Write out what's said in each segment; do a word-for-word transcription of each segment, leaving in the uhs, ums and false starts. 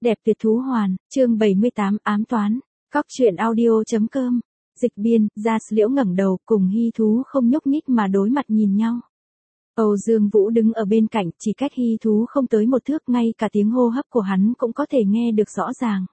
Đẹp tuyệt thú hoàn, chương bảy mươi tám ám toán, Cóc truyện audio.com, dịch biên, Gia Liễu ngẩng đầu cùng Hy Thú không nhúc nhích mà đối mặt nhìn nhau. Âu Dương Vũ đứng ở bên cạnh chỉ cách Hy Thú không tới một thước, ngay cả tiếng hô hấp của hắn cũng có thể nghe được rõ ràng.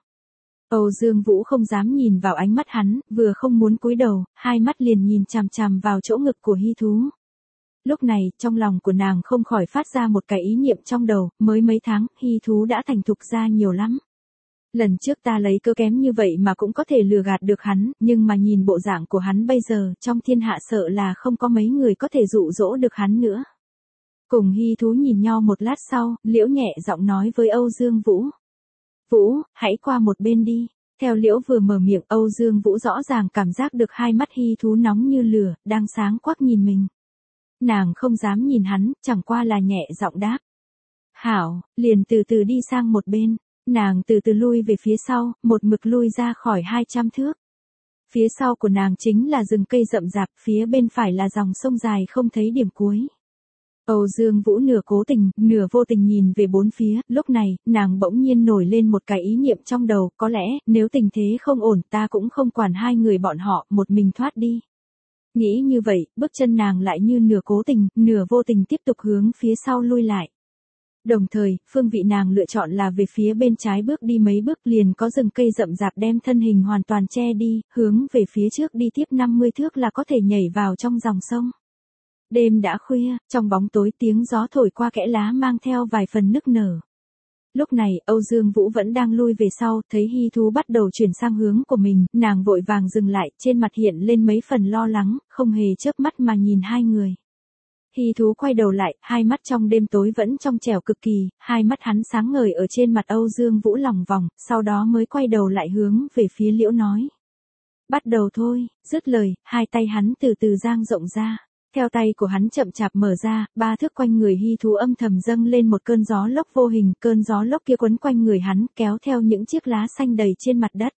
Âu Dương Vũ không dám nhìn vào ánh mắt hắn, vừa không muốn cúi đầu, hai mắt liền nhìn chằm chằm vào chỗ ngực của Hy Thú. Lúc này, trong lòng của nàng không khỏi phát ra một cái ý niệm trong đầu, mới mấy tháng, Hy Thú đã thành thục ra nhiều lắm. Lần trước ta lấy cơ kém như vậy mà cũng có thể lừa gạt được hắn, nhưng mà nhìn bộ dạng của hắn bây giờ, trong thiên hạ sợ là không có mấy người có thể dụ dỗ được hắn nữa. Cùng Hy Thú nhìn nhau một lát sau, Liễu nhẹ giọng nói với Âu Dương Vũ. Vũ, hãy qua một bên đi. Theo Liễu vừa mở miệng, Âu Dương Vũ rõ ràng cảm giác được hai mắt Hy Thú nóng như lửa, đang sáng quắc nhìn mình. Nàng không dám nhìn hắn, chẳng qua là nhẹ giọng đáp. Hảo, liền từ từ đi sang một bên. Nàng từ từ lui về phía sau, một mực lui ra khỏi hai trăm thước. Phía sau của nàng chính là rừng cây rậm rạp, phía bên phải là dòng sông dài không thấy điểm cuối. Âu Dương Vũ nửa cố tình, nửa vô tình nhìn về bốn phía, lúc này, nàng bỗng nhiên nổi lên một cái ý niệm trong đầu, có lẽ, nếu tình thế không ổn ta cũng không quản hai người bọn họ, một mình thoát đi. Nghĩ như vậy, bước chân nàng lại như nửa cố tình, nửa vô tình tiếp tục hướng phía sau lui lại. Đồng thời, phương vị nàng lựa chọn là về phía bên trái, bước đi mấy bước liền có rừng cây rậm rạp đem thân hình hoàn toàn che đi, hướng về phía trước đi tiếp năm mươi thước là có thể nhảy vào trong dòng sông. Đêm đã khuya, trong bóng tối tiếng gió thổi qua kẽ lá mang theo vài phần nức nở. Lúc này, Âu Dương Vũ vẫn đang lui về sau, thấy Hy Thú bắt đầu chuyển sang hướng của mình, nàng vội vàng dừng lại, trên mặt hiện lên mấy phần lo lắng, không hề chớp mắt mà nhìn hai người. Hy Thú quay đầu lại, hai mắt trong đêm tối vẫn trong trẻo cực kỳ, hai mắt hắn sáng ngời ở trên mặt Âu Dương Vũ lòng vòng, sau đó mới quay đầu lại hướng về phía Liễu nói. Bắt đầu thôi, dứt lời, hai tay hắn từ từ dang rộng ra. Theo tay của hắn chậm chạp mở ra, ba thước quanh người Hy Thú âm thầm dâng lên một cơn gió lốc vô hình, cơn gió lốc kia quấn quanh người hắn, kéo theo những chiếc lá xanh đầy trên mặt đất.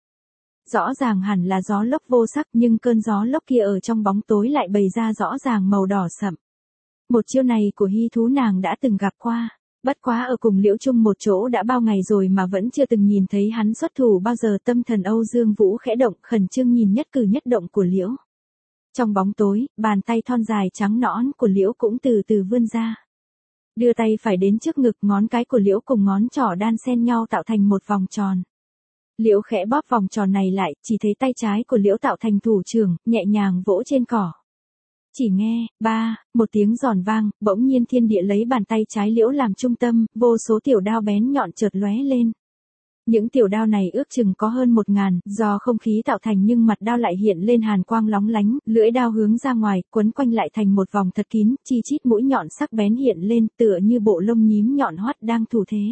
Rõ ràng hẳn là gió lốc vô sắc, nhưng cơn gió lốc kia ở trong bóng tối lại bày ra rõ ràng màu đỏ sậm. Một chiêu này của Hy Thú nàng đã từng gặp qua, bất quá ở cùng Liễu chung một chỗ đã bao ngày rồi mà vẫn chưa từng nhìn thấy hắn xuất thủ bao giờ. Tâm thần Âu Dương Vũ khẽ động, khẩn trương nhìn nhất cử nhất động của Liễu. Trong bóng tối, bàn tay thon dài trắng nõn của Liễu cũng từ từ vươn ra. Đưa tay phải đến trước ngực, ngón cái của Liễu cùng ngón trỏ đan xen nhau tạo thành một vòng tròn. Liễu khẽ bóp vòng tròn này lại, chỉ thấy tay trái của Liễu tạo thành thủ trưởng, nhẹ nhàng vỗ trên cỏ. Chỉ nghe, ba, một tiếng giòn vang, bỗng nhiên thiên địa lấy bàn tay trái Liễu làm trung tâm, vô số tiểu đao bén nhọn chợt lóe lên. Những tiểu đao này ước chừng có hơn một ngàn, do không khí tạo thành nhưng mặt đao lại hiện lên hàn quang lóng lánh, lưỡi đao hướng ra ngoài, quấn quanh lại thành một vòng thật kín, chi chít mũi nhọn sắc bén hiện lên, tựa như bộ lông nhím nhọn hoắt đang thủ thế.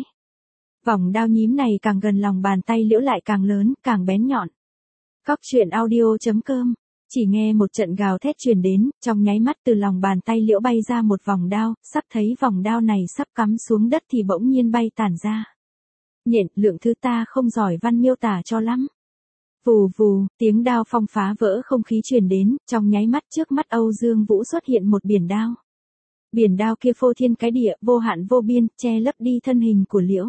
Vòng đao nhím này càng gần lòng bàn tay Liễu lại càng lớn, càng bén nhọn. Cóc truyện audio.com. Chỉ nghe một trận gào thét truyền đến, trong nháy mắt từ lòng bàn tay Liễu bay ra một vòng đao, sắp thấy vòng đao này sắp cắm xuống đất thì bỗng nhiên bay tản ra. Nhện, lượng thứ ta không giỏi văn miêu tả cho lắm. Vù vù, tiếng đao phong phá vỡ không khí truyền đến, trong nháy mắt trước mắt Âu Dương Vũ xuất hiện một biển đao. Biển đao kia phô thiên cái địa, vô hạn vô biên, che lấp đi thân hình của Liễu.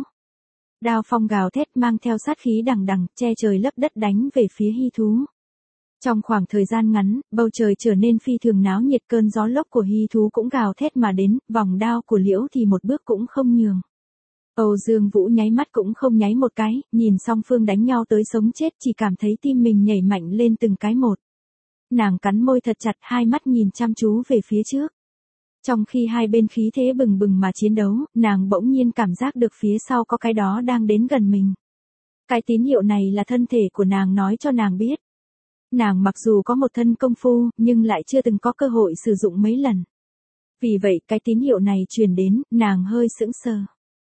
Đao phong gào thét mang theo sát khí đằng đằng, che trời lấp đất đánh về phía Hy Thú. Trong khoảng thời gian ngắn, bầu trời trở nên phi thường náo nhiệt, cơn gió lốc của Hy Thú cũng gào thét mà đến, vòng đao của Liễu thì một bước cũng không nhường. Âu Dương Vũ nháy mắt cũng không nháy một cái, nhìn song phương đánh nhau tới sống chết chỉ cảm thấy tim mình nhảy mạnh lên từng cái một. Nàng cắn môi thật chặt, hai mắt nhìn chăm chú về phía trước. Trong khi hai bên khí thế bừng bừng mà chiến đấu, nàng bỗng nhiên cảm giác được phía sau có cái đó đang đến gần mình. Cái tín hiệu này là thân thể của nàng nói cho nàng biết. Nàng mặc dù có một thân công phu, nhưng lại chưa từng có cơ hội sử dụng mấy lần. Vì vậy, cái tín hiệu này truyền đến, nàng hơi sững sờ.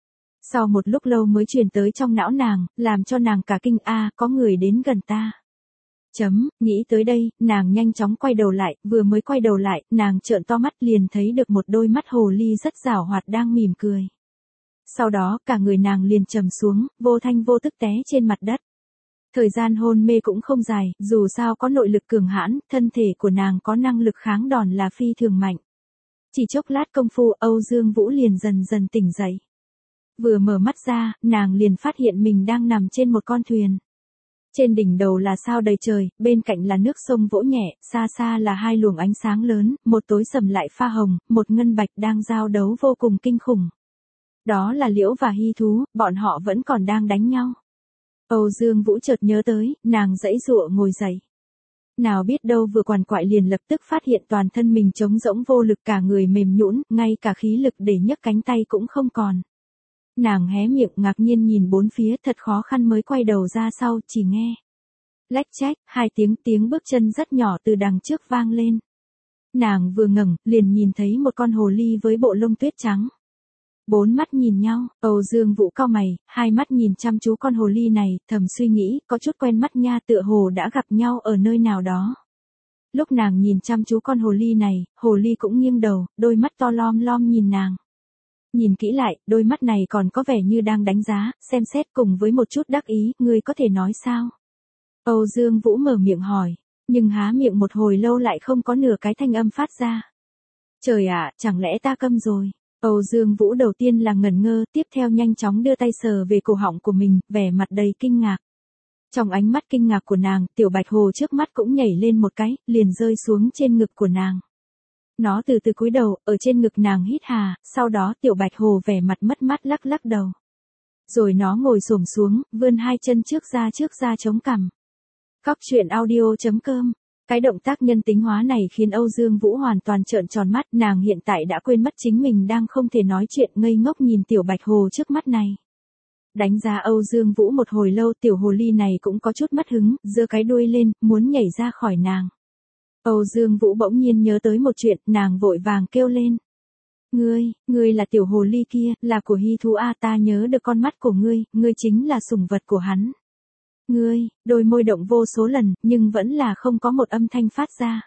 Sau một lúc lâu mới truyền tới trong não nàng, làm cho nàng cả kinh, a, có người đến gần ta. Chấm, nghĩ tới đây, nàng nhanh chóng quay đầu lại, vừa mới quay đầu lại, nàng trợn to mắt liền thấy được một đôi mắt hồ ly rất giảo hoạt đang mỉm cười. Sau đó, cả người nàng liền trầm xuống, vô thanh vô tức té trên mặt đất. Thời gian hôn mê cũng không dài, dù sao có nội lực cường hãn, thân thể của nàng có năng lực kháng đòn là phi thường mạnh. Chỉ chốc lát công phu, Âu Dương Vũ liền dần dần tỉnh dậy. Vừa mở mắt ra, nàng liền phát hiện mình đang nằm trên một con thuyền. Trên đỉnh đầu là sao đầy trời, bên cạnh là nước sông vỗ nhẹ, xa xa là hai luồng ánh sáng lớn, một tối sầm lại pha hồng, một ngân bạch đang giao đấu vô cùng kinh khủng. Đó là Liễu và Hy Thú, bọn họ vẫn còn đang đánh nhau. Âu Dương Vũ chợt nhớ tới, nàng giãy giụa ngồi dậy. Nào biết đâu vừa quằn quại liền lập tức phát hiện toàn thân mình trống rỗng vô lực, cả người mềm nhũn, ngay cả khí lực để nhấc cánh tay cũng không còn. Nàng hé miệng ngạc nhiên nhìn bốn phía, thật khó khăn mới quay đầu ra sau, chỉ nghe lách chách, hai tiếng tiếng bước chân rất nhỏ từ đằng trước vang lên. Nàng vừa ngẩng, liền nhìn thấy một con hồ ly với bộ lông tuyết trắng. Bốn mắt nhìn nhau, Âu Dương Vũ cau mày, hai mắt nhìn chăm chú con hồ ly này, thầm suy nghĩ, có chút quen mắt nha, tựa hồ đã gặp nhau ở nơi nào đó. Lúc nàng nhìn chăm chú con hồ ly này, hồ ly cũng nghiêng đầu, đôi mắt to lom lom nhìn nàng. Nhìn kỹ lại, đôi mắt này còn có vẻ như đang đánh giá, xem xét cùng với một chút đắc ý, ngươi có thể nói sao? Âu Dương Vũ mở miệng hỏi, nhưng há miệng một hồi lâu lại không có nửa cái thanh âm phát ra. Trời ạ, chẳng lẽ ta câm rồi? Âu Dương Vũ đầu tiên là ngẩn ngơ, tiếp theo nhanh chóng đưa tay sờ về cổ họng của mình, vẻ mặt đầy kinh ngạc. Trong ánh mắt kinh ngạc của nàng, tiểu bạch hồ trước mắt cũng nhảy lên một cái, liền rơi xuống trên ngực của nàng. Nó từ từ cúi đầu, ở trên ngực nàng hít hà, sau đó tiểu bạch hồ vẻ mặt mất mát lắc lắc đầu. Rồi nó ngồi xổm xuống, vươn hai chân trước ra trước ra chống cằm. Cóc truyện audio chấm com. Cái động tác nhân tính hóa này khiến Âu Dương Vũ hoàn toàn trợn tròn mắt, nàng hiện tại đã quên mất chính mình đang không thể nói chuyện, ngây ngốc nhìn tiểu bạch hồ trước mắt này. Đánh giá Âu Dương Vũ một hồi lâu, tiểu hồ ly này cũng có chút mất hứng, giơ cái đuôi lên, muốn nhảy ra khỏi nàng. Âu Dương Vũ bỗng nhiên nhớ tới một chuyện, nàng vội vàng kêu lên. Ngươi, ngươi là tiểu hồ ly kia, là của Hy Thú a, ta nhớ được con mắt của ngươi, ngươi chính là sủng vật của hắn. Ngươi, đôi môi động vô số lần, nhưng vẫn là không có một âm thanh phát ra.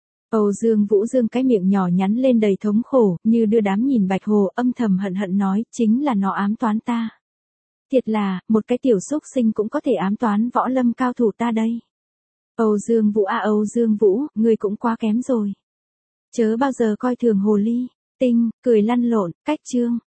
Âu Dương Vũ dương cái miệng nhỏ nhắn lên đầy thống khổ, như đưa đám nhìn bạch hồ, âm thầm hận hận nói, chính là nó ám toán ta. Thiệt là, một cái tiểu xúc sinh cũng có thể ám toán võ lâm cao thủ ta đây. Âu Dương Vũ à Âu Dương Vũ, ngươi cũng quá kém rồi. Chớ bao giờ coi thường hồ ly, tinh, cười lăn lộn, cách chương.